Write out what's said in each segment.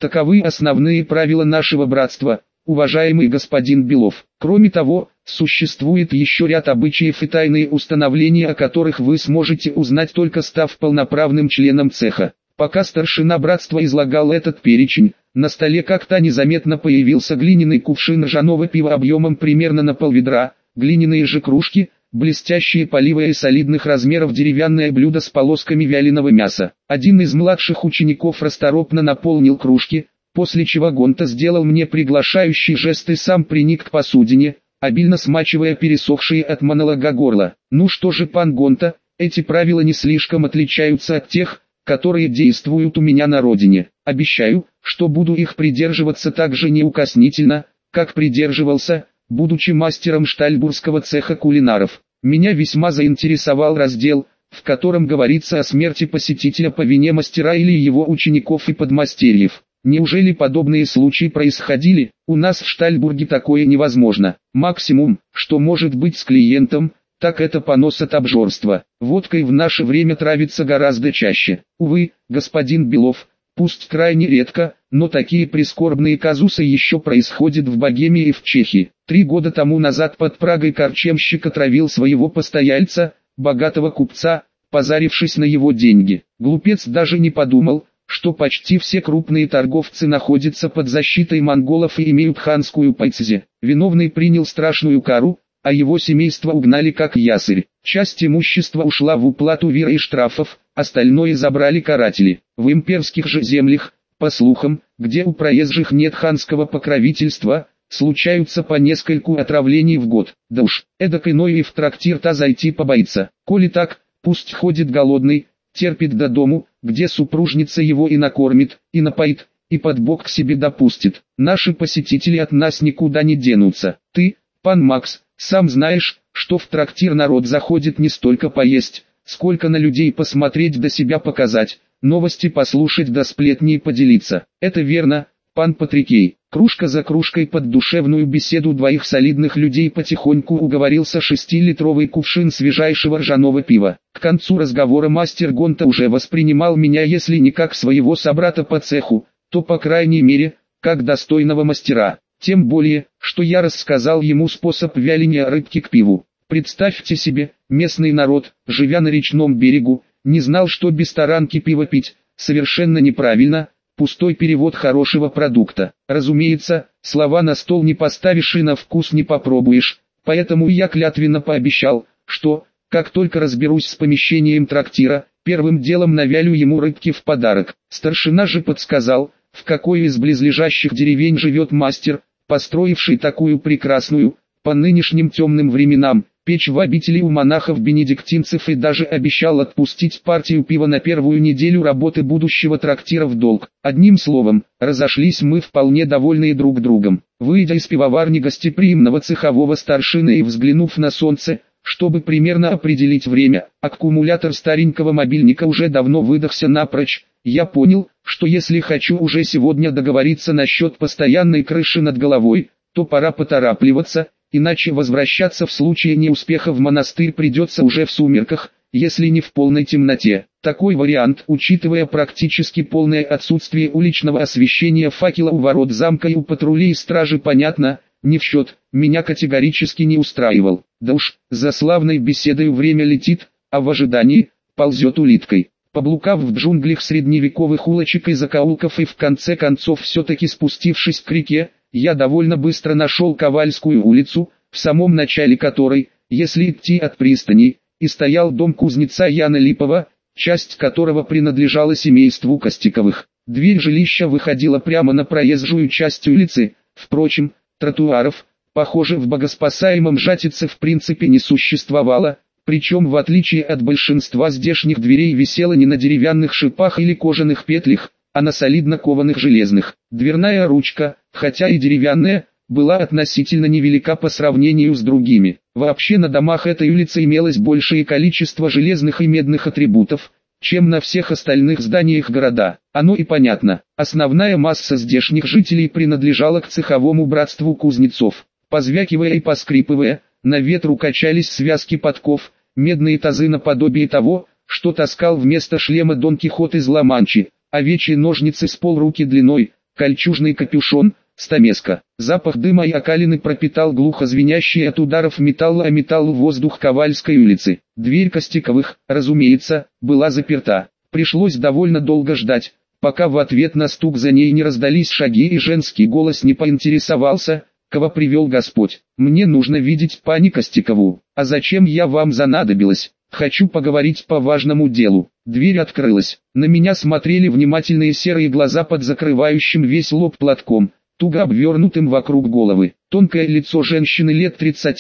Таковы основные правила нашего братства, уважаемый господин Белов. Кроме того, существует еще ряд обычаев и тайные установления, о которых вы сможете узнать только став полноправным членом цеха. Пока старшина братства излагал этот перечень, на столе как-то незаметно появился глиняный кувшин ржаного пива объемом примерно на полведра, глиняные же кружки, блестящие поливая и солидных размеров деревянное блюдо с полосками вяленого мяса. Один из младших учеников расторопно наполнил кружки, после чего Гонта сделал мне приглашающий жест и сам приник к посудине, обильно смачивая пересохшие от монолога горло. Ну что же, пан Гонта, эти правила не слишком отличаются от тех, которые действуют у меня на родине. Обещаю, что буду их придерживаться так же неукоснительно, как придерживался, будучи мастером штальбургского цеха кулинаров. Меня весьма заинтересовал раздел, в котором говорится о смерти посетителя по вине мастера или его учеников и подмастерьев. Неужели подобные случаи происходили? У нас в Штальбурге такое невозможно. Максимум, что может быть с клиентом, так это понос от обжорства. Водкой в наше время травится гораздо чаще. Увы, господин Белов, пусть крайне редко, но такие прискорбные казусы еще происходят в Богемии и в Чехии. 3 года тому назад под Прагой корчемщик отравил своего постояльца, богатого купца, позарившись на его деньги. Глупец даже не подумал, что почти все крупные торговцы находятся под защитой монголов и имеют ханскую пайцзи. Виновный принял страшную кару, а его семейство угнали как ясырь. Часть имущества ушла в уплату вира и штрафов, остальное забрали каратели. В имперских же землях, по слухам, где у проезжих нет ханского покровительства, случаются по нескольку отравлений в год. Да уж, эдак иной и в трактир-то зайти побоится. Коли так, пусть ходит голодный, терпит до дому, где супружница его и накормит, и напоит, и под бок к себе допустит. Наши посетители от нас никуда не денутся. Ты, пан Макс, сам знаешь, что в трактир народ заходит не столько поесть, сколько на людей посмотреть да себя показать, новости послушать да сплетни поделиться. Это верно, пан Патрикей. Кружка за кружкой под душевную беседу двоих солидных людей потихоньку уговорился 6-литровый кувшин свежайшего ржаного пива. К концу разговора мастер Гонта уже воспринимал меня если не как своего собрата по цеху, то по крайней мере, как достойного мастера. Тем более, что я рассказал ему способ вяления рыбки к пиву. Представьте себе, местный народ, живя на речном берегу, не знал, что без таранки пиво пить, совершенно неправильно, пустой перевод хорошего продукта. Разумеется, слова на стол не поставишь и на вкус не попробуешь, поэтому я клятвенно пообещал, что, как только разберусь с помещением трактира, первым делом навялю ему рыбки в подарок. Старшина же подсказал, в какой из близлежащих деревень живет мастер, построивший такую прекрасную, по нынешним темным временам, печь в обители у монахов-бенедиктинцев и даже обещал отпустить партию пива на первую неделю работы будущего трактира в долг. Одним словом, разошлись мы вполне довольные друг другом. Выйдя из пивоварни гостеприимного цехового старшины и взглянув на солнце, чтобы примерно определить время, аккумулятор старенького мобильника уже давно выдохся напрочь, я понял, что если хочу уже сегодня договориться насчет постоянной крыши над головой, то пора поторапливаться, иначе возвращаться в случае неуспеха в монастырь придется уже в сумерках, если не в полной темноте. Такой вариант, учитывая практически полное отсутствие уличного освещения факела у ворот замка и у патрулей и стражи, понятно, не в счет, меня категорически не устраивал. Да уж, за славной беседой время летит, а в ожидании ползет улиткой. Поблукав в джунглях средневековых улочек и закоулков и в конце концов все-таки спустившись к реке, я довольно быстро нашел Ковальскую улицу, в самом начале которой, если идти от пристани, и стоял дом кузнеца Яна Липова, часть которого принадлежала семейству Костиковых. Дверь жилища выходила прямо на проезжую часть улицы, впрочем, тротуаров, похоже, в богоспасаемом Жатице в принципе не существовало, причем в отличие от большинства здешних дверей висела не на деревянных шипах или кожаных петлях, а на солидно кованых железных. Дверная ручка, хотя и деревянная, была относительно невелика по сравнению с другими. Вообще на домах этой улицы имелось большее количество железных и медных атрибутов, чем на всех остальных зданиях города. Оно и понятно. Основная масса здешних жителей принадлежала к цеховому братству кузнецов. Позвякивая и поскрипывая, на ветру качались связки подков, медные тазы наподобие того, что таскал вместо шлема Дон Кихот из Ла-Манчи, овечьи ножницы с полруки длиной, кольчужный капюшон, стамеска. Запах дыма и окалины пропитал глухо звенящий от ударов металла о металл воздух Ковальской улицы. Дверь Костиковых, разумеется, была заперта. Пришлось довольно долго ждать, пока в ответ на стук за ней не раздались шаги и женский голос не поинтересовался, кого привел Господь. «Мне нужно видеть пани Костикову. А зачем я вам занадобилась? Хочу поговорить по важному делу». Дверь открылась. На меня смотрели внимательные серые глаза под закрывающим весь лоб платком, туго обвернутым вокруг головы. Тонкое лицо женщины лет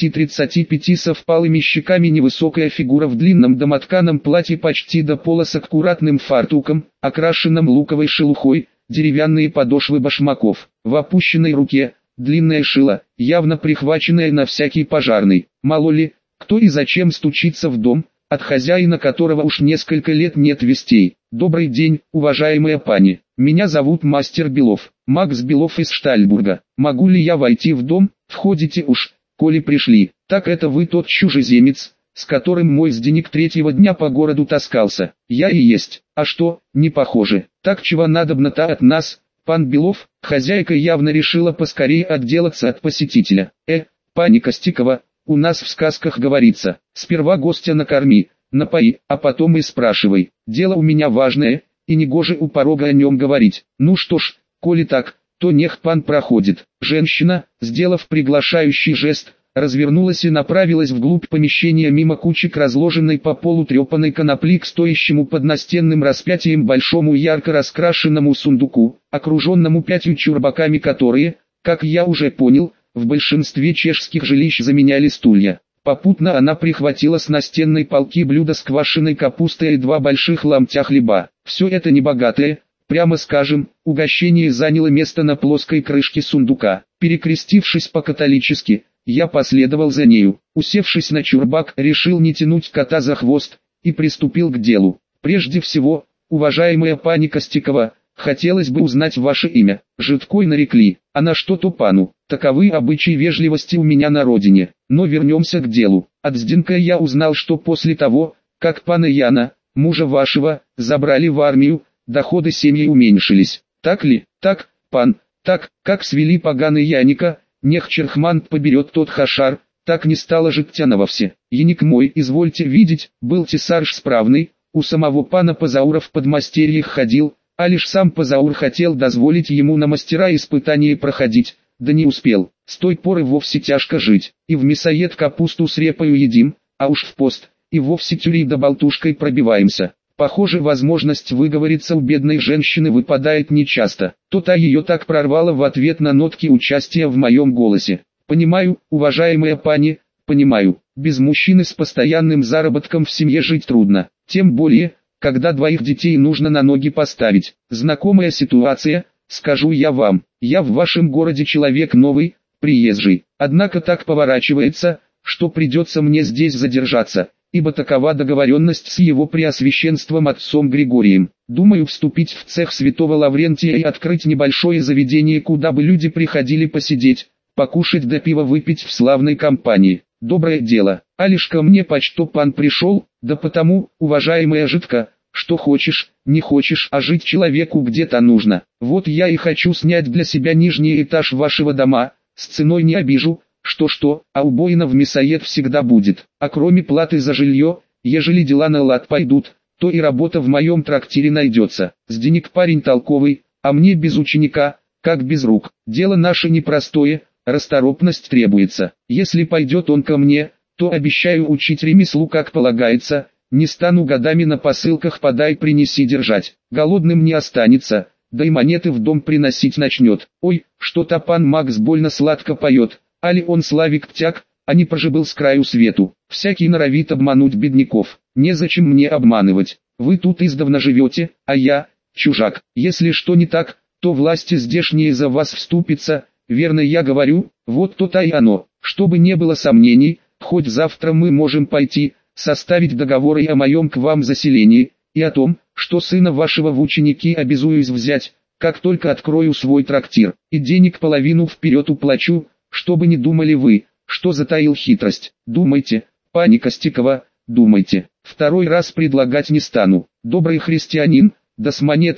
30-35 со впалыми щеками, невысокая фигура в длинном домотканом платье почти до пола с аккуратным фартуком, окрашенным луковой шелухой, деревянные подошвы башмаков. В опущенной руке длинное шило, явно прихваченное на всякий пожарный. Мало ли, кто и зачем стучится в дом, от хозяина которого уж несколько лет нет вестей. «Добрый день, уважаемая пани. Меня зовут мастер Белов, Макс Белов из Штальбурга. Могу ли я войти в дом?» «Входите уж, коли пришли. Так это вы тот чужеземец, с которым мой Зденик третьего дня по городу таскался?» «Я и есть. А что, не похоже? Так чего надобно-то от нас, пан Белов?» Хозяйка явно решила поскорее отделаться от посетителя. Пани Костикова, у нас в сказках говорится, сперва гостя накорми, напои, а потом и спрашивай. Дело у меня важное, и негоже у порога о нем говорить. Ну что ж, коли так, то нех пан проходит». Женщина, сделав приглашающий жест, развернулась и направилась вглубь помещения мимо кучек разложенной по полу трепанной конопли к стоящему под настенным распятием большому ярко раскрашенному сундуку, окруженному 5 чурбаками, которые, как я уже понял, в большинстве чешских жилищ заменяли стулья. Попутно она прихватила с настенной полки блюдо с квашеной капустой и 2 больших ломтя хлеба. Все это небогатое, прямо скажем, угощение заняло место на плоской крышке сундука. Перекрестившись по-католически, я последовал за нею. Усевшись на чурбак, решил не тянуть кота за хвост, и приступил к делу. «Прежде всего, уважаемая пани Костикова, хотелось бы узнать ваше имя». Жидкой нарекли, а на что-то пану. Таковы обычаи вежливости у меня на родине. Но вернемся к делу. От Зденка я узнал, что после того, как пана Яна, мужа вашего, забрали в армию, доходы семьи уменьшились. Так ли? Так, пан, так, как свели поганый Яника, нех Черхман поберет тот хашар, так не стало життя вовсе. Яник мой, извольте видеть, был тесарж справный, у самого пана Пазаура в подмастерьях ходил, а лишь сам Пазаур хотел дозволить ему на мастера испытания проходить, да не успел. С той поры вовсе тяжко жить, и в мясоед капусту с репою едим, а уж в пост, и вовсе тюрей да болтушкой пробиваемся. Похоже, возможность выговориться у бедной женщины выпадает нечасто. То-то ее так прорвало в ответ на нотки участия в моем голосе. «Понимаю, уважаемая пани, понимаю, без мужчины с постоянным заработком в семье жить трудно, тем более, когда 2 детей нужно на ноги поставить. Знакомая ситуация, скажу я вам. Я в вашем городе человек новый, приезжий, однако так поворачивается, что придется мне здесь задержаться, ибо такова договоренность с его преосвященством отцом Григорием. Думаю вступить в цех святого Лаврентия и открыть небольшое заведение, куда бы люди приходили посидеть, покушать да пиво выпить в славной компании. Доброе дело, а лишь ко мне почто пан пришел, да потому, уважаемая жидка, что хочешь, не хочешь, а жить человеку где-то нужно. Вот я и хочу снять для себя нижний этаж вашего дома, с ценой не обижу, что-что, а убойно в мясоед всегда будет. А кроме платы за жилье, ежели дела на лад пойдут, то и работа в моем трактире найдется. Зденик парень толковый, а мне без ученика, как без рук. Дело наше непростое, расторопность требуется. Если пойдет он ко мне, то обещаю учить ремеслу как полагается. Не стану годами на посылках подай принеси держать. Голодным не останется, да и монеты в дом приносить начнет. Ой, что-то пан Макс больно сладко поет. Али он Славик Птяк, а не прожибал с краю свету. Всякий норовит обмануть бедняков. Незачем мне обманывать. Вы тут издавна живете, а я, чужак. Если что не так, то власти здешние за вас вступятся. Верно я говорю, вот то-то и оно. Чтобы не было сомнений, хоть завтра мы можем пойти, составить договор и о моем к вам заселении, и о том, что сына вашего в ученики обязуюсь взять, как только открою свой трактир, и денег половину вперед уплачу, чтобы не думали вы, что затаил хитрость. Думайте, пани Костикова, думайте. 2 раз предлагать не стану. Добрый христианин, да с монетами,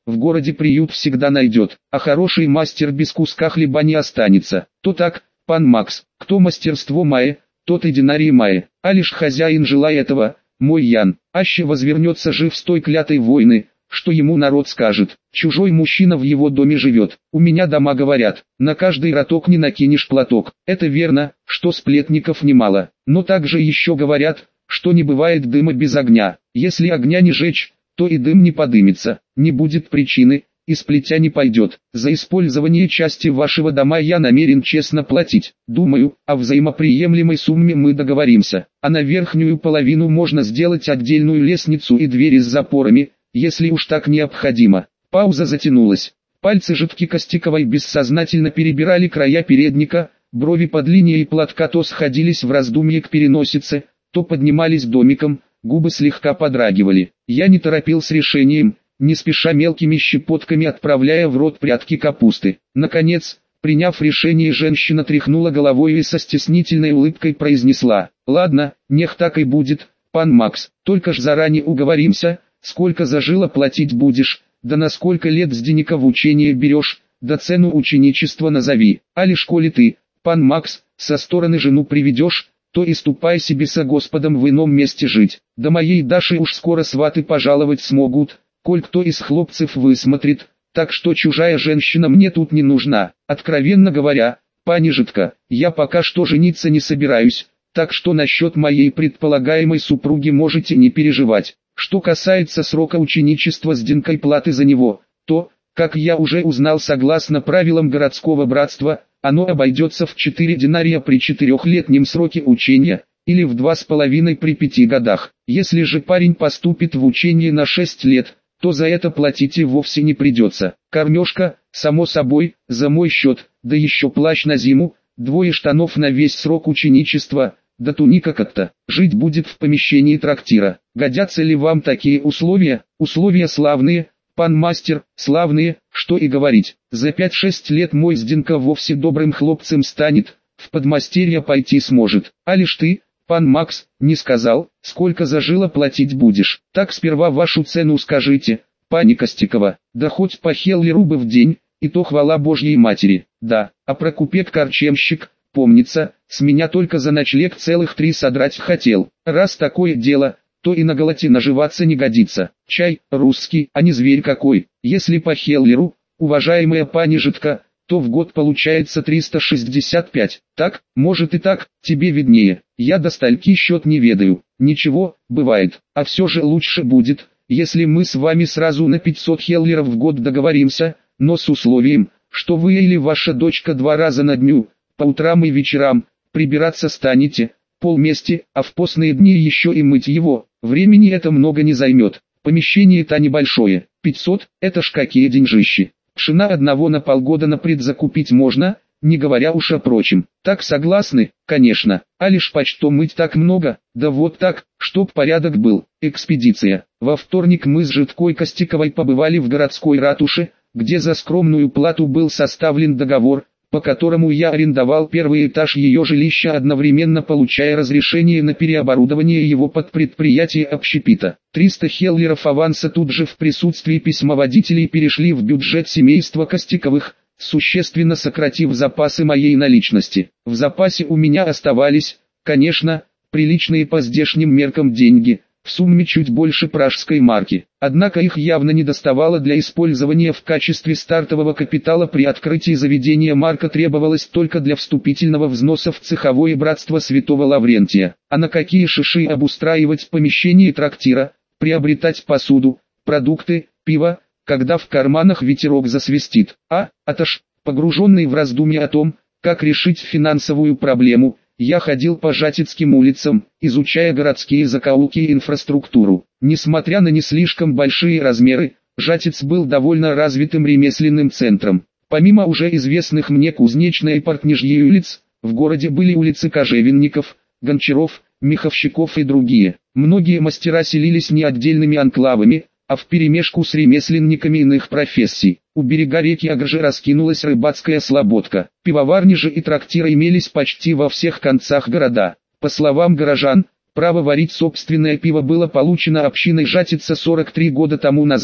в городе приют всегда найдет, а хороший мастер без куска хлеба не останется. То так, пан Макс, кто мастерство мае, тот и динарий мае, а лишь хозяин желая этого, мой Ян, аще возвернется жив с той клятой войны, что ему народ скажет, чужой мужчина в его доме живет. У меня дома говорят, на каждый роток не накинешь платок. Это верно, что сплетников немало, но также еще говорят, что не бывает дыма без огня. Если огня не жечь, то и дым не подымется, не будет причины, и с плетя не пойдет. За использование части вашего дома я намерен честно платить. Думаю, о взаимоприемлемой сумме мы договоримся, а на верхнюю половину можно сделать отдельную лестницу и двери с запорами, если уж так необходимо. Пауза затянулась. Пальцы Житки Костиковой бессознательно перебирали края передника, брови под линией платка то сходились в раздумье к переносице, то поднимались домиком, губы слегка подрагивали. Я не торопил с решением, не спеша мелкими щепотками отправляя в рот прядки капусты. Наконец, приняв решение, женщина тряхнула головой и со стеснительной улыбкой произнесла: «Ладно, нех так и будет, пан Макс, только ж заранее уговоримся, сколько за жило платить будешь, да на сколько лет с денега в учение берешь, да цену ученичества назови, а лишь коли ты, пан Макс, со стороны жену приведешь, то и ступай себе со Господом в ином месте жить, да моей Даши уж скоро сваты пожаловать смогут, коль кто из хлопцев высмотрит, так что чужая женщина мне тут не нужна. Откровенно говоря, пани Житка, я пока что жениться не собираюсь, так что насчет моей предполагаемой супруги можете не переживать. Что касается срока ученичества с денкой платы за него, то, как я уже узнал согласно правилам городского братства, оно обойдется в 4 динария при 4-летнем сроке учения, или в 2,5 при 5 годах. Если же парень поступит в учение на 6 лет, то за это платить и вовсе не придется. Кормежка, само собой, за мой счет, да еще плащ на зиму, 2 штанов на весь срок ученичества, да туника как-то. Жить будет в помещении трактира. Годятся ли вам такие условия? Условия славные, пан мастер, славные, что и говорить. За 5-6 лет мой Зденка вовсе добрым хлопцем станет, в подмастерье пойти сможет. А лишь ты, пан Макс, не сказал, сколько за жило платить будешь. Так сперва вашу цену скажите, пани Костикова, да хоть по хеллеру бы в день, и то хвала Божьей Матери. Да, а про купец-корчемщик, помнится, с меня только за ночлег целых 3 содрать хотел. Раз такое дело, то и на голоте наживаться не годится. Чай, русский, а не зверь какой. Если по хеллеру, уважаемая пани Житка, то в год получается 365. Так, может и так, тебе виднее. Я до стальки счет не ведаю. Ничего, бывает. А все же лучше будет, если мы с вами сразу на 500 хеллеров в год договоримся, но с условием, что вы или ваша дочка 2 раза на дню, по утрам и вечерам, прибираться станете, полмести, а в постные дни еще и мыть его. Времени это много не займет. Помещение-то небольшое. 500, это ж какие деньжищи. Пшена одного на полгода напред закупить можно, не говоря уж о прочем. Так согласны? Конечно. А лишь почто мыть так много? Да вот так, чтоб порядок был. Экспедиция. Во вторник мы с Житкой Костиковой побывали в городской ратуше, где за скромную плату был составлен договор, по которому я арендовал первый этаж ее жилища, одновременно получая разрешение на переоборудование его под предприятие общепита. 300 хеллеров аванса тут же в присутствии письмоводителей перешли в бюджет семейства Костиковых, существенно сократив запасы моей наличности. В запасе у меня оставались, конечно, приличные по здешним меркам деньги, в сумме чуть больше пражской марки. Однако их явно не доставало для использования в качестве стартового капитала. При открытии заведения марка требовалась только для вступительного взноса в цеховое братство Святого Лаврентия. А на какие шиши обустраивать помещение трактира, приобретать посуду, продукты, пиво, когда в карманах ветерок засвистит. Аташ, погруженный в раздумья о том, как решить финансовую проблему, я ходил по Жатицким улицам, изучая городские закоулки и инфраструктуру. Несмотря на не слишком большие размеры, Жатиц был довольно развитым ремесленным центром. Помимо уже известных мне кузнечной и портнижьей улиц, в городе были улицы кожевенников, гончаров, меховщиков и другие. Многие мастера селились не отдельными анклавами, а вперемешку с ремесленниками иных профессий. У берега реки Агржи раскинулась рыбацкая слободка. Пивоварни же и трактиры имелись почти во всех концах города. По словам горожан, право варить собственное пиво было получено общиной Жатица 43 года тому назад,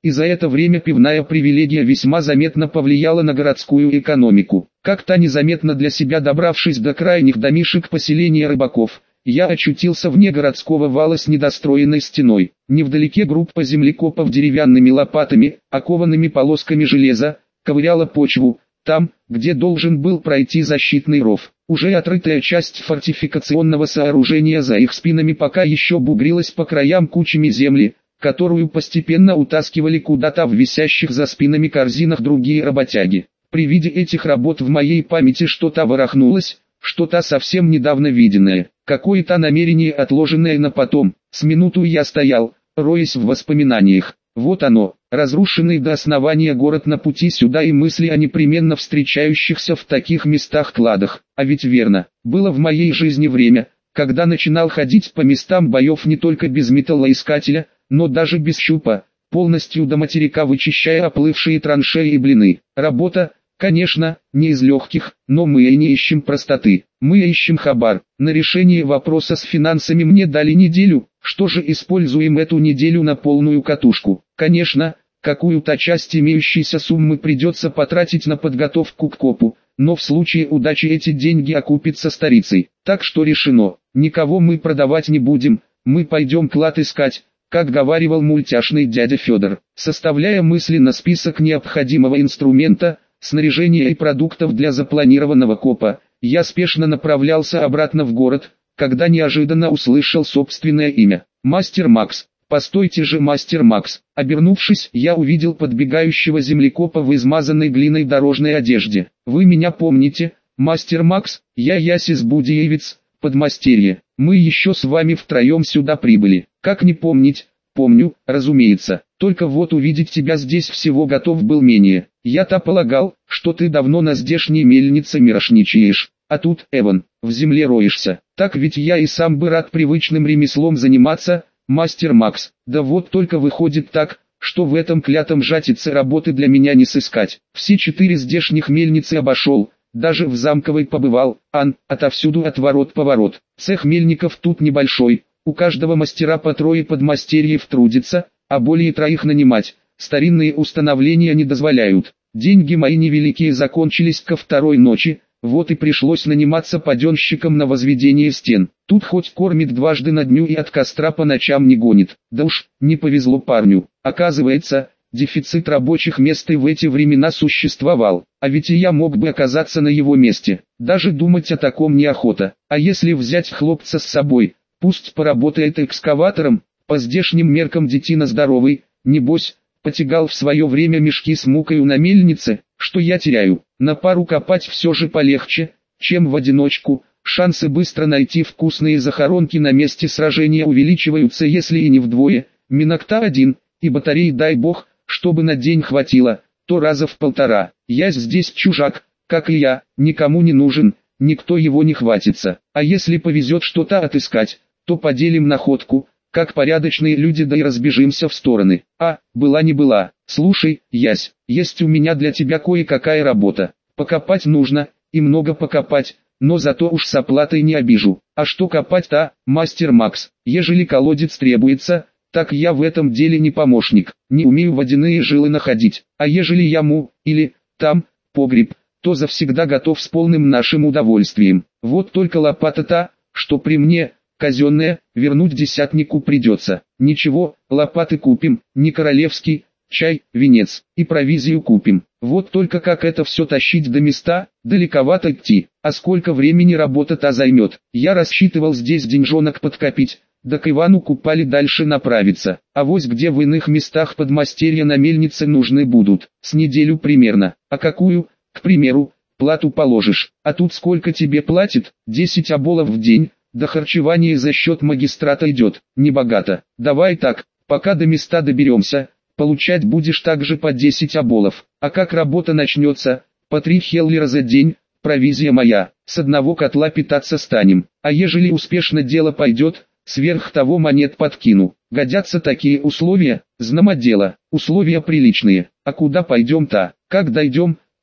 и за это время пивная привилегия весьма заметно повлияла на городскую экономику. Как-то незаметно для себя добравшись до крайних домишек поселения рыбаков, я очутился вне городского вала с недостроенной стеной. Невдалеке группа землекопов деревянными лопатами, окованными полосками железа, ковыряла почву, там, где должен был пройти защитный ров. Уже отрытая часть фортификационного сооружения за их спинами пока еще бугрилась по краям кучами земли, которую постепенно утаскивали куда-то в висящих за спинами корзинах другие работяги. При виде этих работ в моей памяти что-то ворохнулось, что-то совсем недавно виденное, какое-то намерение, отложенное на потом. С минуту я стоял, роясь в воспоминаниях. Вот оно, разрушенный до основания город на пути сюда и мысли о непременно встречающихся в таких местах кладах. А ведь верно, было в моей жизни время, когда начинал ходить по местам боев не только без металлоискателя, но даже без щупа, полностью до материка вычищая оплывшие траншеи и блины. Работа, конечно, не из легких, но мы и не ищем простоты. Мы ищем хабар. На решение вопроса с финансами мне дали неделю. Что же, используем эту неделю на полную катушку. Конечно, какую-то часть имеющейся суммы придется потратить на подготовку к копу, но в случае удачи эти деньги окупятся старицей. Так что решено, никого мы продавать не будем, мы пойдем клад искать, как говаривал мультяшный дядя Федор. Составляя мысленно список необходимого инструмента, снаряжения и продуктов для запланированного копа, я спешно направлялся обратно в город, когда неожиданно услышал собственное имя. Мастер Макс. Постойте же, Мастер Макс. Обернувшись, я увидел подбегающего землекопа в измазанной глиной дорожной одежде. Вы меня помните, Мастер Макс? Я Ясис Будиевец, подмастерье. Мы еще с вами втроем сюда прибыли. Как не помнить? Помню, разумеется. Только вот увидеть тебя здесь всего готов был менее. Я-то полагал, что ты давно на здешней мельнице мирошничаешь. А тут, Эван, в земле роешься. Так ведь я и сам бы рад привычным ремеслом заниматься, Мастер Макс. Да вот только выходит так, что в этом клятом жатице работы для меня не сыскать. Все 4 здешних мельницы обошел, даже в Замковой побывал, отовсюду отворот-поворот. Цех мельников тут небольшой, у каждого мастера по 3 подмастерьев трудится, а более 3 нанимать, старинные установления не дозволяют. Деньги мои невеликие закончились ко 2-й ночи, вот и пришлось наниматься паденщиком на возведение стен. Тут хоть кормит дважды на дню и от костра по ночам не гонит. Да уж, не повезло парню. Оказывается, дефицит рабочих мест и в эти времена существовал. А ведь и я мог бы оказаться на его месте. Даже думать о таком неохота. А если взять хлопца с собой, пусть поработает экскаватором, по здешним меркам детина здоровый, небось, потягал в свое время мешки с мукою на мельнице. Что я теряю? На пару копать все же полегче, чем в одиночку. Шансы быстро найти вкусные захоронки на месте сражения увеличиваются, если и не вдвое, минокта 1, и батарей, дай бог, чтобы на день хватило, то раза в 1,5. Я здесь чужак, как и я, никому не нужен, никто его не хватится. А если повезет что-то отыскать, то поделим находку, как порядочные люди, да и разбежимся в стороны. Была не была. Слушай, Ясь, есть у меня для тебя кое-какая работа. Покопать нужно, и много покопать, но зато уж с оплатой не обижу. А что копать-то, Мастер Макс? Ежели колодец требуется, так я в этом деле не помощник, не умею водяные жилы находить. А ежели яму, или, там, погреб, то завсегда готов с полным нашим удовольствием. Вот только лопата-то, что при мне, казенная, вернуть десятнику придется. Ничего, лопаты купим, не королевский, чай, венец, и провизию купим. Вот только как это все тащить до места, далековато идти, а сколько времени работа-то займет. Я рассчитывал здесь деньжонок подкопить, да к Ивану Купали дальше направиться. А вось где в иных местах подмастерья на мельнице нужны будут, с неделю примерно. А какую, к примеру, плату положишь? А тут сколько тебе платит? 10 оболов в день. Да харчевание за счет магистрата идет, небогато. Давай так, пока до места доберемся, получать будешь также по 10 оболов. А как работа начнется, по 3 хеллера за день, провизия моя, с одного котла питаться станем. А ежели успешно дело пойдет, сверх того монет подкину. Годятся такие условия, знамо дело, условия приличные. А куда пойдем-то? Как дойдем,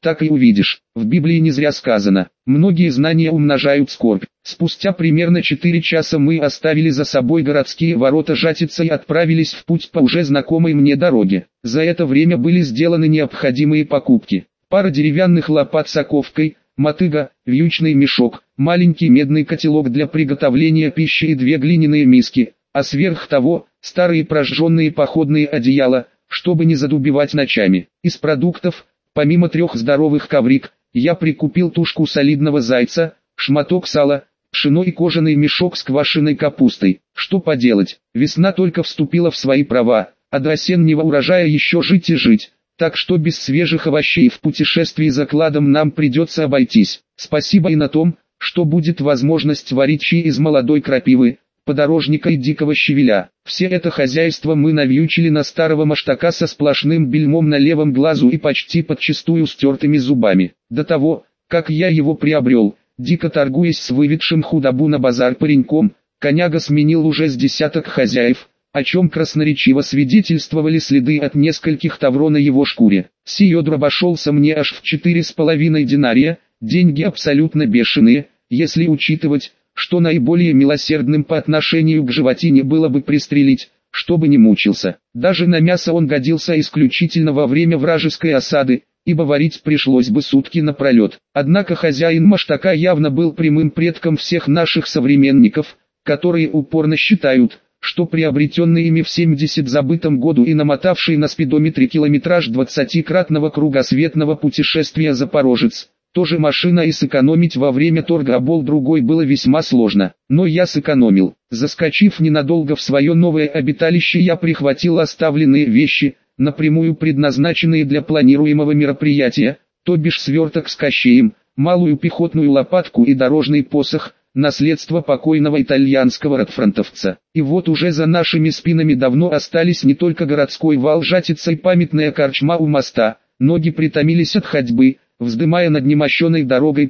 так и увидишь. В Библии не зря сказано: многие знания умножают скорбь. Спустя примерно 4 часа мы оставили за собой городские ворота Жатица и отправились в путь по уже знакомой мне дороге. За это время были сделаны необходимые покупки: пара деревянных лопат с оковкой, мотыга, вьючный мешок, маленький медный котелок для приготовления пищи и 2 глиняные миски, а сверх того, старые прожженные походные одеяла, чтобы не задубевать ночами. Из продуктов, помимо 3 здоровых коврик, я прикупил тушку солидного зайца, шматок сала, пшено и кожаный мешок с квашеной капустой. Что поделать, весна только вступила в свои права, а до осеннего урожая еще жить и жить. Так что без свежих овощей в путешествии за кладом нам придется обойтись. Спасибо и на том, что будет возможность варить чай из молодой крапивы, подорожника и дикого щавеля. Все это хозяйство мы навьючили на старого маштака со сплошным бельмом на левом глазу и почти подчистую стертыми зубами. До того, как я его приобрел, дико торгуясь с выведшим худобу на базар пареньком, коняга сменил уже с десяток хозяев, о чем красноречиво свидетельствовали следы от нескольких тавро на его шкуре. Сиёдр обошелся мне аж в 4,5 динария, деньги абсолютно бешеные, если учитывать, что наиболее милосердным по отношению к животине было бы пристрелить, чтобы не мучился. Даже на мясо он годился исключительно во время вражеской осады, ибо варить пришлось бы сутки напролет. Однако хозяин маштака явно был прямым предком всех наших современников, которые упорно считают, что приобретенный ими в 70 забытом году и намотавший на спидометре километраж 20-кратного кругосветного путешествия запорожец, тоже машина, и сэкономить во время торга обол другой было весьма сложно. Но я сэкономил. Заскочив ненадолго в свое новое обиталище, я прихватил оставленные вещи, напрямую предназначенные для планируемого мероприятия, то бишь сверток с кощеем, малую пехотную лопатку и дорожный посох, наследство покойного итальянского ротфронтовца. И вот уже за нашими спинами давно остались не только городской вал Жатица и памятная корчма у моста, ноги притомились от ходьбы, вздымая над немощенной дорогой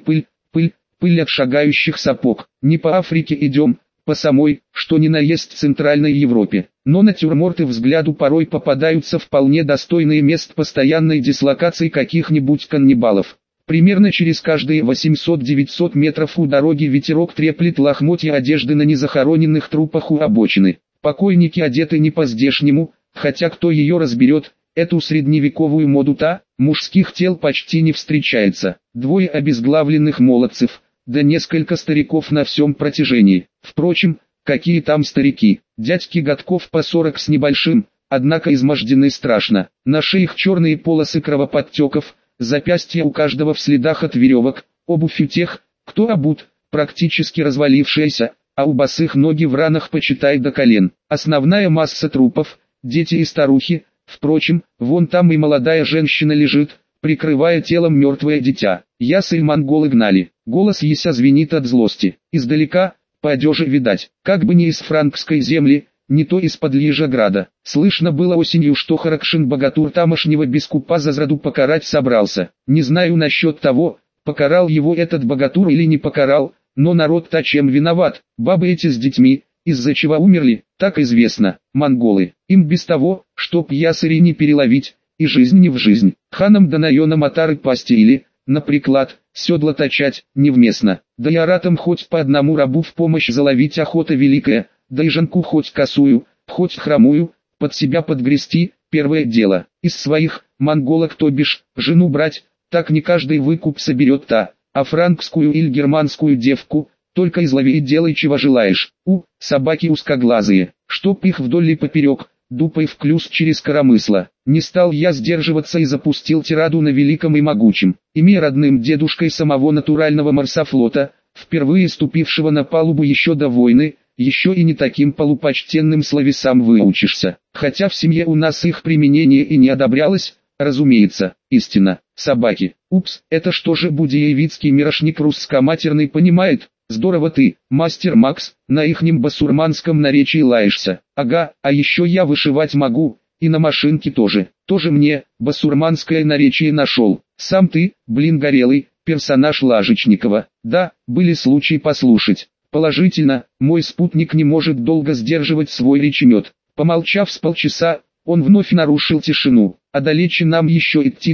пыль от шагающих сапог. Не по Африке идем, по самой, что ни на есть Центральной Европе. Но натюрморты взгляду порой попадаются вполне достойные мест постоянной дислокации каких-нибудь каннибалов. Примерно через каждые 800-900 метров у дороги ветерок треплет лохмотья одежды на незахороненных трупах у обочины. Покойники одеты не по-здешнему, хотя кто ее разберет, эту средневековую моду-то, мужских тел почти не встречается. 2 обезглавленных молодцев, да несколько стариков на всем протяжении. Впрочем, какие там старики, дядьки годков по 40 с небольшим, однако измождены страшно. На шеях черные полосы кровоподтеков, запястья у каждого в следах от веревок, обувь у тех, кто обут, практически развалившаяся, а у босых ноги в ранах почитай до колен. Основная масса трупов, дети и старухи, впрочем, вон там и молодая женщина лежит, прикрывая телом мертвое дитя. Ясы и монголы гнали. Голос Еся звенит от злости. Издалека, по одежде видать, как бы не из франкской земли, не то из-под Лижеграда. Слышно было осенью, что Харакшин-богатур тамошнего бискупа за зраду покарать собрался. Не знаю насчет того, покарал его этот богатур или не покарал, но народ-то чем виноват. Бабы эти с детьми, из-за чего умерли, так известно. Монголы, им без того, чтоб ясыри не переловить, и жизнь не в жизнь. Ханам да наёнам отары пасти или, на приклад, седла точать, невместно. Да и аратам хоть по одному рабу в помощь заловить охота великая, да и жанку хоть косую, хоть хромую, под себя подгрести, первое дело. Из своих, монголок то бишь, жену брать, так не каждый выкуп соберет-то, а франкскую или германскую девку, только излови и делай чего желаешь. Собаки узкоглазые, чтоб их вдоль и поперек, дупой в клюз через коромысло. Не стал я сдерживаться и запустил тираду на великом и могучем, имея родным дедушкой самого натурального морсофлота, впервые ступившего на палубу еще до войны, еще и не таким полупочтенным словесам выучишься. Хотя в семье у нас их применение и не одобрялось, разумеется, истина. Собаки. Это что же будеевицкий мирошник русско-матерный понимает? Здорово ты, мастер Макс, на ихнем басурманском наречии лаешься. Ага, а еще я вышивать могу, и на машинке тоже. Тоже мне, басурманское наречие нашел. Сам ты, блин горелый, персонаж Лажечникова. Да, были случаи послушать. Положительно, мой спутник не может долго сдерживать свой речемет. Помолчав с полчаса, он вновь нарушил тишину. А далече нам еще идти-то,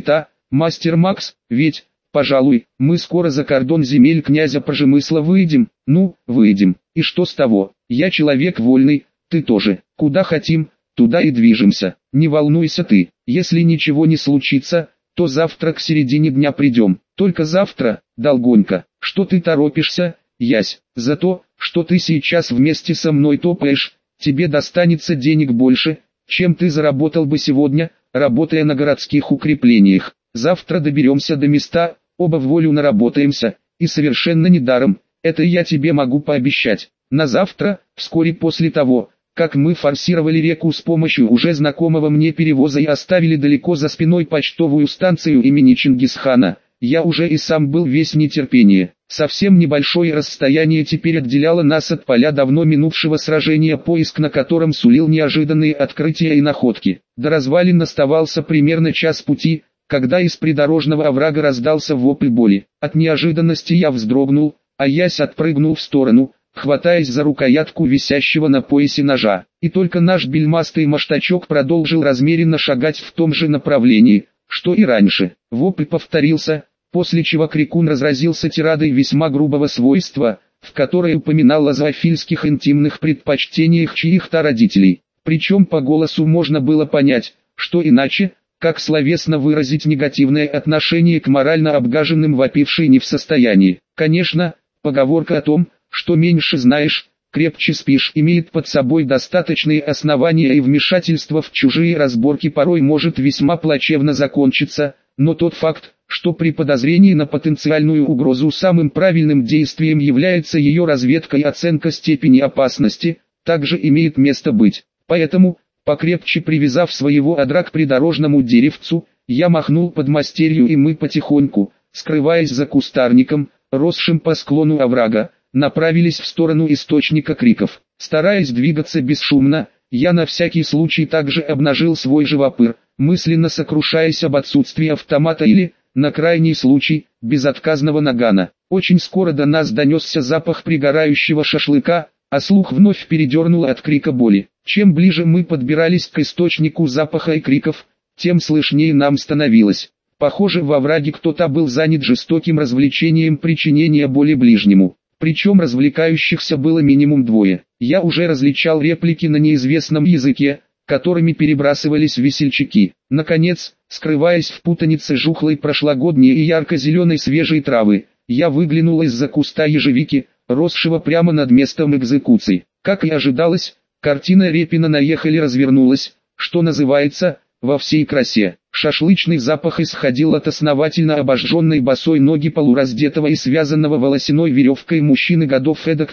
Мастер Макс, ведь, пожалуй, мы скоро за кордон земель князя Пожемысла выйдем. Ну, выйдем, и что с того? Я человек вольный, ты тоже. Куда хотим, туда и движемся. Не волнуйся ты, если ничего не случится, то завтра к середине дня придем. Только завтра, долгонько. Что ты торопишься, Ясь? За то, что ты сейчас вместе со мной топаешь, тебе достанется денег больше, чем ты заработал бы сегодня, работая на городских укреплениях. Завтра доберемся до места, оба в волю наработаемся, и совершенно недаром, это я тебе могу пообещать. На завтра, вскоре после того, как мы форсировали реку с помощью уже знакомого мне перевоза и оставили далеко за спиной почтовую станцию имени Чингисхана, я уже и сам был весь нетерпение. Совсем небольшое расстояние теперь отделяло нас от поля давно минувшего сражения, поиск на котором сулил неожиданные открытия и находки. До развалин оставался примерно час пути, когда из придорожного оврага раздался вопль боли. От неожиданности я вздрогнул, а Ясь отпрыгнул в сторону, хватаясь за рукоятку висящего на поясе ножа. И только наш бельмастый маштачок продолжил размеренно шагать в том же направлении, что и раньше. Вопль повторился, после чего крикун разразился тирадой весьма грубого свойства, в которой упоминал о зоофильских интимных предпочтениях чьих-то родителей. Причем по голосу можно было понять, что иначе, как словесно выразить негативное отношение к морально обгаженным вопивший не в состоянии. Конечно, поговорка о том, что меньше знаешь, крепче спишь, имеет под собой достаточные основания, и вмешательство в чужие разборки порой может весьма плачевно закончиться, но тот факт, что при подозрении на потенциальную угрозу самым правильным действием является ее разведка и оценка степени опасности, также имеет место быть. Поэтому, покрепче привязав своего одра к придорожному деревцу, я махнул подмастерью, и мы потихоньку, скрываясь за кустарником, росшим по склону оврага, направились в сторону источника криков. Стараясь двигаться бесшумно, я на всякий случай также обнажил свой живопыр, мысленно сокрушаясь об отсутствии автомата или, на крайний случай, безотказного нагана. Очень скоро до нас донесся запах пригорающего шашлыка, а слух вновь передернуло от крика боли. Чем ближе мы подбирались к источнику запаха и криков, тем слышнее нам становилось. Похоже, во овраге кто-то был занят жестоким развлечением причинения боли ближнему. Причем развлекающихся было минимум двое. Я уже различал реплики на неизвестном языке, которыми перебрасывались весельчаки. Наконец, скрываясь в путанице жухлой прошлогодней и ярко-зеленой свежей травы, я выглянул из-за куста ежевики, росшего прямо над местом экзекуции. Как и ожидалось, картина Репина наехали развернулась, что называется, во всей красе. Шашлычный запах исходил от основательно обожженной босой ноги полураздетого и связанного волосяной веревкой мужчины годов эдак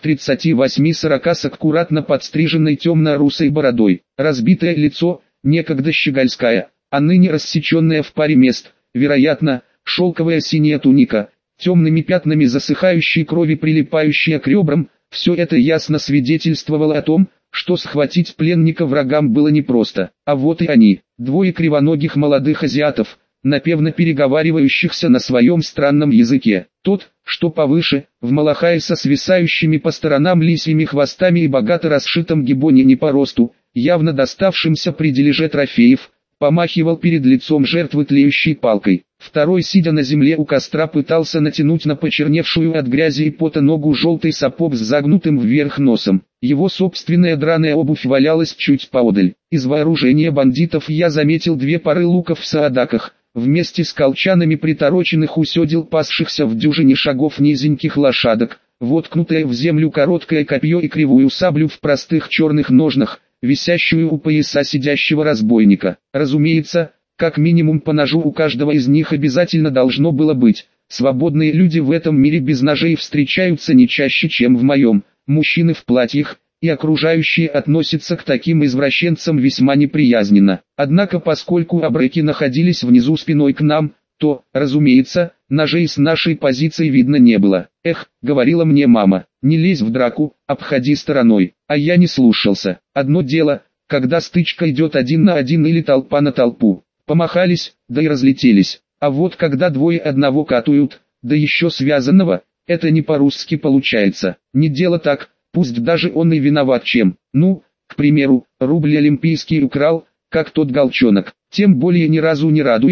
38-40 с аккуратно подстриженной темно-русой бородой. Разбитое лицо, некогда щегольское, а ныне рассеченное в паре мест, вероятно, шелковая синяя туника, темными пятнами засыхающей крови, прилипающей к ребрам, все это ясно свидетельствовало о том, что схватить пленника врагам было непросто. А вот и они, двое кривоногих молодых азиатов, напевно переговаривающихся на своем странном языке. Тот, что повыше, в малахае со свисающими по сторонам лисьими хвостами и богато расшитом гибоне не по росту, явно доставшимся при дележе трофеев, помахивал перед лицом жертвы тлеющей палкой. Второй, сидя на земле у костра, пытался натянуть на почерневшую от грязи и пота ногу желтый сапог с загнутым вверх носом. Его собственная драная обувь валялась чуть поодаль. Из вооружения бандитов я заметил две пары луков в саадаках, вместе с колчанами притороченных у седел пасшихся в дюжине шагов низеньких лошадок, воткнутое в землю короткое копье и кривую саблю в простых черных ножнах, висящую у пояса сидящего разбойника. Разумеется, как минимум по ножу у каждого из них обязательно должно было быть. Свободные люди в этом мире без ножей встречаются не чаще, чем в моем. Мужчины в платьях, и окружающие относятся к таким извращенцам весьма неприязненно. Однако поскольку абреки находились внизу спиной к нам, то, разумеется, ножей с нашей позиции видно не было. «Эх», — говорила мне мама, — «не лезь в драку, обходи стороной». А я не слушался. Одно дело, когда стычка идет один на один или толпа на толпу. Помахались, да и разлетелись. А вот когда двое одного катуют, да еще связанного, это не по-русски получается. Не дело так, пусть даже он и виноват чем. Ну, к примеру, рубль олимпийский украл, как тот голчонок. Тем более ни разу не радует,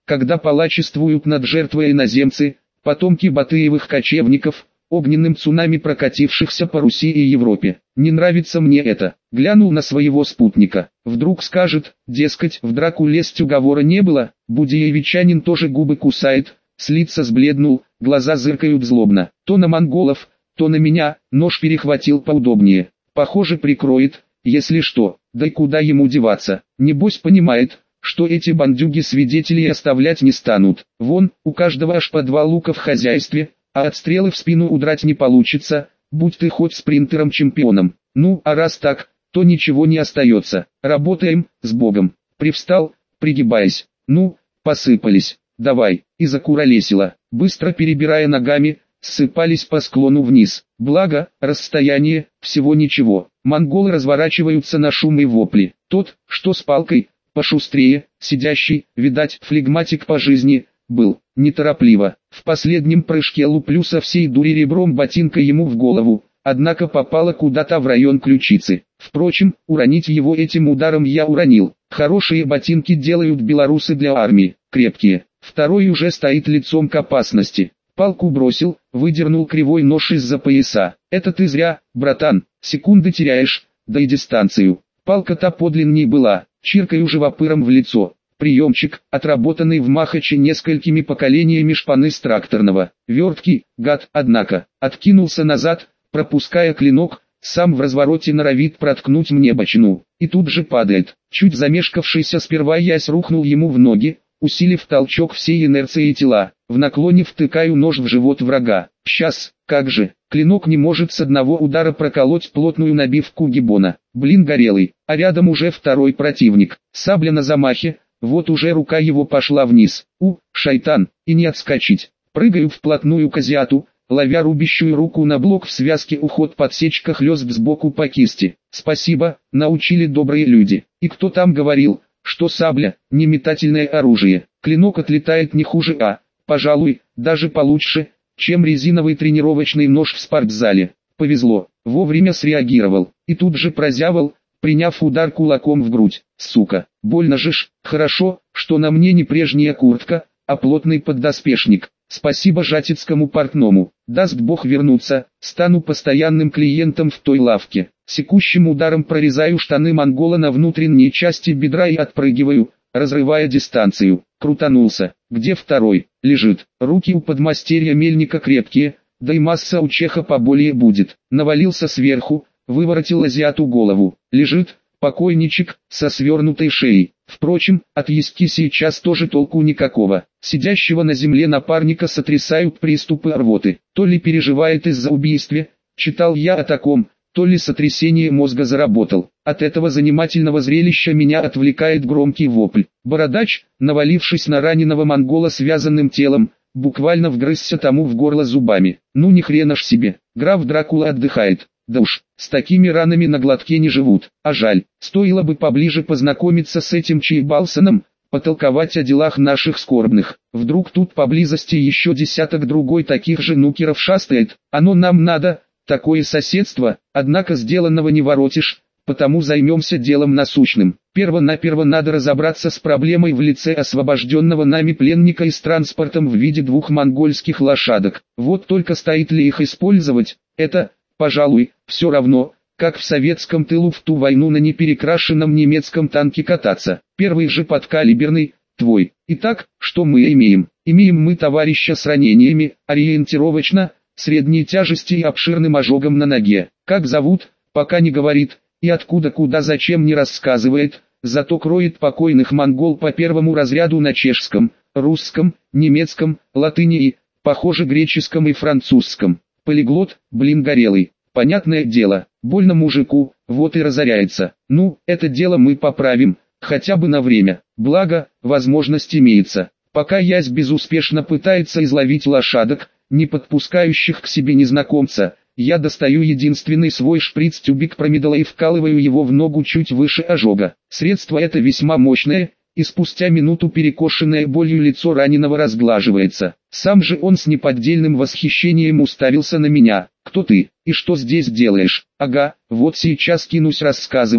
когда палачествуют над жертвой иноземцы, потомки Батыевых кочевников, огненным цунами прокатившихся по Руси и Европе. Не нравится мне это. Глянул на своего спутника. Вдруг скажет, дескать, в драку лезть уговора не было. Будеевичанин тоже губы кусает, с лица сбледнул, глаза зыркают злобно. То на монголов, то на меня, нож перехватил поудобнее. Похоже, прикроет, если что. Да и куда ему деваться? Небось понимает, что эти бандюги свидетелей оставлять не станут. Вон, у каждого аж по 2 лука в хозяйстве, а от стрелы в спину удрать не получится, будь ты хоть спринтером-чемпионом. Ну, а раз так, то ничего не остается. Работаем, с Богом. Привстал, пригибаясь. Ну, посыпались. Давай. И закуролесило. Быстро перебирая ногами, ссыпались по склону вниз. Благо, расстояние, всего ничего. Монголы разворачиваются на шум и вопли. Тот, что с палкой, пошустрее, сидящий, видать, флегматик по жизни, был, неторопливо. В последнем прыжке луплю со всей дури ребром ботинка ему в голову, однако попало куда-то в район ключицы. Впрочем, уронить его этим ударом я уронил. Хорошие ботинки делают белорусы для армии, крепкие. Второй уже стоит лицом к опасности. Палку бросил, выдернул кривой нож из-за пояса. Это ты зря, братан, секунды теряешь, да и дистанцию. Палка-то подлинней была, чиркаю живопыром в лицо. Приемчик, отработанный в Махаче несколькими поколениями шпаны с тракторного. Верткий, гад, однако, откинулся назад, пропуская клинок, сам в развороте норовит проткнуть мне бочину. И тут же падает. Чуть замешкавшийся сперва ясь рухнул ему в ноги, усилив толчок всей инерции тела. В наклоне втыкаю нож в живот врага. Сейчас, как же, клинок не может с одного удара проколоть плотную набивку гиббона. Блин горелый, а рядом уже второй противник. Сабля на замахе. Вот уже рука его пошла вниз. Шайтан, и не отскочить. Прыгаю вплотную к азиату, ловя рубящую руку на блок в связке уход подсечка хлёст сбоку по кисти. Спасибо, научили добрые люди. И кто там говорил, что сабля, не метательное оружие. Клинок отлетает не хуже, пожалуй, даже получше, чем резиновый тренировочный нож в спортзале. Повезло, вовремя среагировал, и тут же прозявал, приняв удар кулаком в грудь. Сука, больно же ж. Хорошо, что на мне не прежняя куртка, а плотный поддоспешник. Спасибо жатецкому портному. Даст Бог вернуться, стану постоянным клиентом в той лавке. Секущим ударом прорезаю штаны монгола на внутренней части бедра и отпрыгиваю, разрывая дистанцию. Крутанулся. Где второй? Лежит. Руки у подмастерья мельника крепкие, да и масса у чеха поболее будет. Навалился сверху, выворотил азиату голову. Лежит, покойничек, со свернутой шеей. Впрочем, от яски сейчас тоже толку никакого. Сидящего на земле напарника сотрясают приступы рвоты. То ли переживает из-за убийства, читал я о таком, то ли сотрясение мозга заработал. От этого занимательного зрелища меня отвлекает громкий вопль. Бородач, навалившись на раненого монгола связанным телом, буквально вгрызся тому в горло зубами. Ну ни хрена ж себе, граф Дракула отдыхает. Да уж, с такими ранами на глотке не живут. А жаль, стоило бы поближе познакомиться с этим Чейбалсоном, потолковать о делах наших скорбных. Вдруг тут поблизости еще десяток другой таких же нукеров шастает. Оно нам надо, такое соседство, однако сделанного не воротишь, потому займемся делом насущным. Перво-наперво надо разобраться с проблемой в лице освобожденного нами пленника и с транспортом в виде 2 монгольских лошадок. Вот только стоит ли их использовать, это... Пожалуй, все равно, как в советском тылу в ту войну на неперекрашенном немецком танке кататься. Первый же подкалиберный, твой. Итак, что мы имеем? Имеем мы товарища с ранениями, ориентировочно, средней тяжести и обширным ожогом на ноге. Как зовут, пока не говорит, и откуда куда зачем не рассказывает, зато кроет покойных монгол по первому разряду на чешском, русском, немецком, латыни и, похоже, греческом и французском. Полиглот, блин горелый. Понятное дело, больно мужику, вот и разоряется. Ну, это дело мы поправим, хотя бы на время. Благо, возможность имеется. Пока ясь безуспешно пытается изловить лошадок, не подпускающих к себе незнакомца, я достаю единственный свой шприц-тюбик промедола и вкалываю его в ногу чуть выше ожога. Средство это весьма мощное, и спустя минуту перекошенное болью лицо раненого разглаживается. Сам же он с неподдельным восхищением уставился на меня. «Кто ты? И что здесь делаешь?» «Ага, вот сейчас кинусь рассказывать,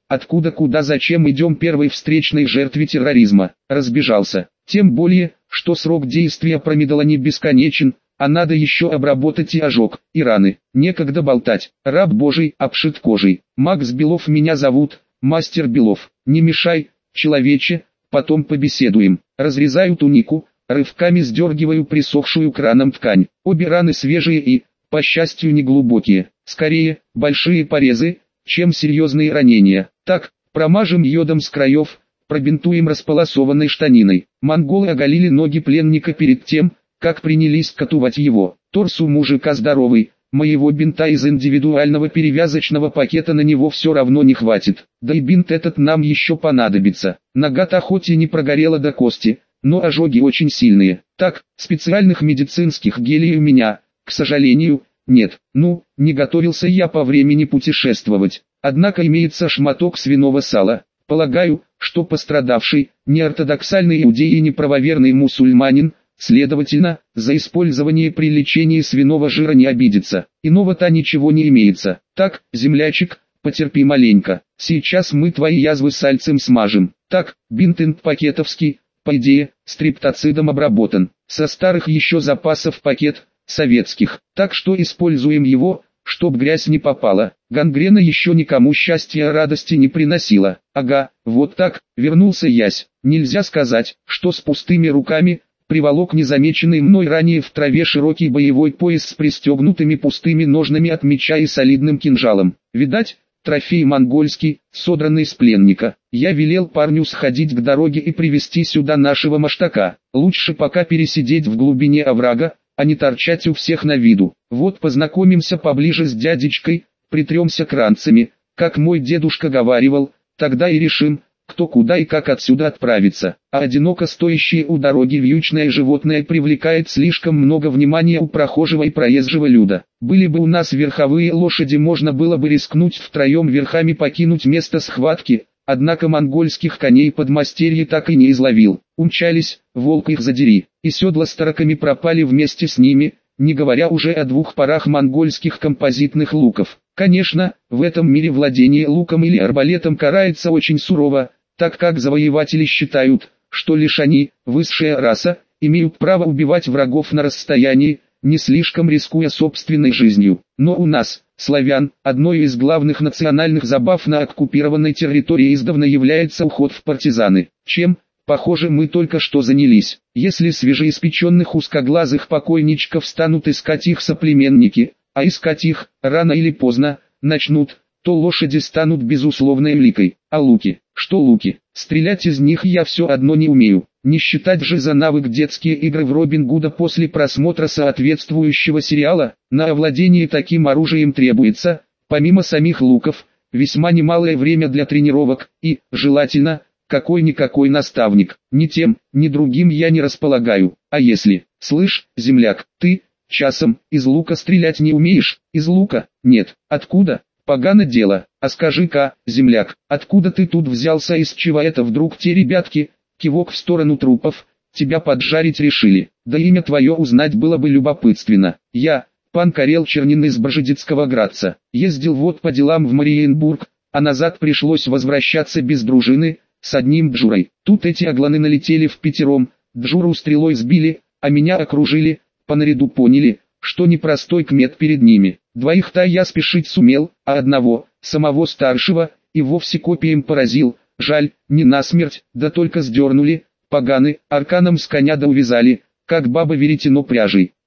откуда куда зачем идем первой встречной жертве терроризма, разбежался. Тем более, что срок действия промедола не бесконечен, а надо еще обработать и ожог, и раны. Некогда болтать. Раб Божий, обшит кожей. Макс Белов меня зовут, мастер Белов. Не мешай, человече, потом побеседуем. Разрезаю тунику, рывками сдергиваю присохшую краном ткань. Обе раны свежие и, по счастью, не глубокие. Скорее, большие порезы, чем серьезные ранения. Так, промажем йодом с краев, пробинтуем располосованной штаниной. Монголы оголили ноги пленника перед тем, как принялись катувать его. Торс у мужика здоровый, моего бинта из индивидуального перевязочного пакета на него все равно не хватит. Да и бинт этот нам еще понадобится. Нога-то хоть и не прогорела до кости, но ожоги очень сильные. Так, специальных медицинских гелей у меня, к сожалению, нет. Ну, не готовился я по времени путешествовать. Однако имеется шматок свиного сала. Полагаю, что пострадавший, неортодоксальный иудей и неправоверный мусульманин, следовательно, за использование при лечении свиного жира не обидится. Иного-то ничего не имеется. Так, землячек, потерпи маленько. Сейчас мы твои язвы сальцем смажем. Так, бинт пакетовский, по идее, стриптоцидом обработан. Со старых еще запасов пакет, советских. Так что используем его, чтоб грязь не попала. Гангрена еще никому счастья и радости не приносила. Ага, вот так, вернулся ясь. Нельзя сказать, что с пустыми руками. Приволок незамеченный мной ранее в траве широкий боевой пояс с пристегнутыми пустыми ножнами от меча и солидным кинжалом. Видать, трофей монгольский, содранный с пленника. Я велел парню сходить к дороге и привести сюда нашего маштака. Лучше пока пересидеть в глубине оврага, а не торчать у всех на виду. Вот познакомимся поближе с дядечкой, притремся кранцами, как мой дедушка говаривал, тогда и решим, кто куда и как отсюда отправится. А одиноко стоящее у дороги вьючное животное привлекает слишком много внимания у прохожего и проезжего люда. Были бы у нас верховые лошади, можно было бы рискнуть втроем верхами покинуть место схватки, однако монгольских коней подмастерье так и не изловил. Умчались, волк их задери, и седла с тараками пропали вместе с ними, не говоря уже о 2 парах монгольских композитных луков. Конечно, в этом мире владение луком или арбалетом карается очень сурово, так как завоеватели считают, что лишь они, высшая раса, имеют право убивать врагов на расстоянии, не слишком рискуя собственной жизнью. Но у нас, славян, одной из главных национальных забав на оккупированной территории издавна является уход в партизаны. Чем, похоже, мы только что занялись. Если свежеиспеченных узкоглазых покойничков станут искать их соплеменники, а искать их, рано или поздно, начнут, то лошади станут безусловной уликой. А луки? Что луки? Стрелять из них я все одно не умею. Не считать же за навык детские игры в Робин Гуда после просмотра соответствующего сериала. На овладение таким оружием требуется, помимо самих луков, весьма немалое время для тренировок и, желательно, какой-никакой наставник. Ни тем, ни другим я не располагаю. А если, слышь, земляк, ты, часом, из лука стрелять не умеешь? Из лука? Нет. Откуда? Погано дело. А скажи-ка, земляк, откуда ты тут взялся, из чего это вдруг те ребятки, кивок в сторону трупов, тебя поджарить решили? Да имя твое узнать было бы любопытственно. Я, пан Карел Чернин из Божедицкого Градца, ездил вот по делам в Мариенбург, а назад пришлось возвращаться без дружины, с одним Джурой. Тут эти огланы налетели впятером, Джуру стрелой сбили, а меня окружили, по наряду поняли, что непростой кмет перед ними. 2-то я спешить сумел, а одного, самого старшего, и вовсе копьем поразил. Жаль, не насмерть, да только сдернули, поганы, арканом с коня да увязали, как баба веретено пряжей.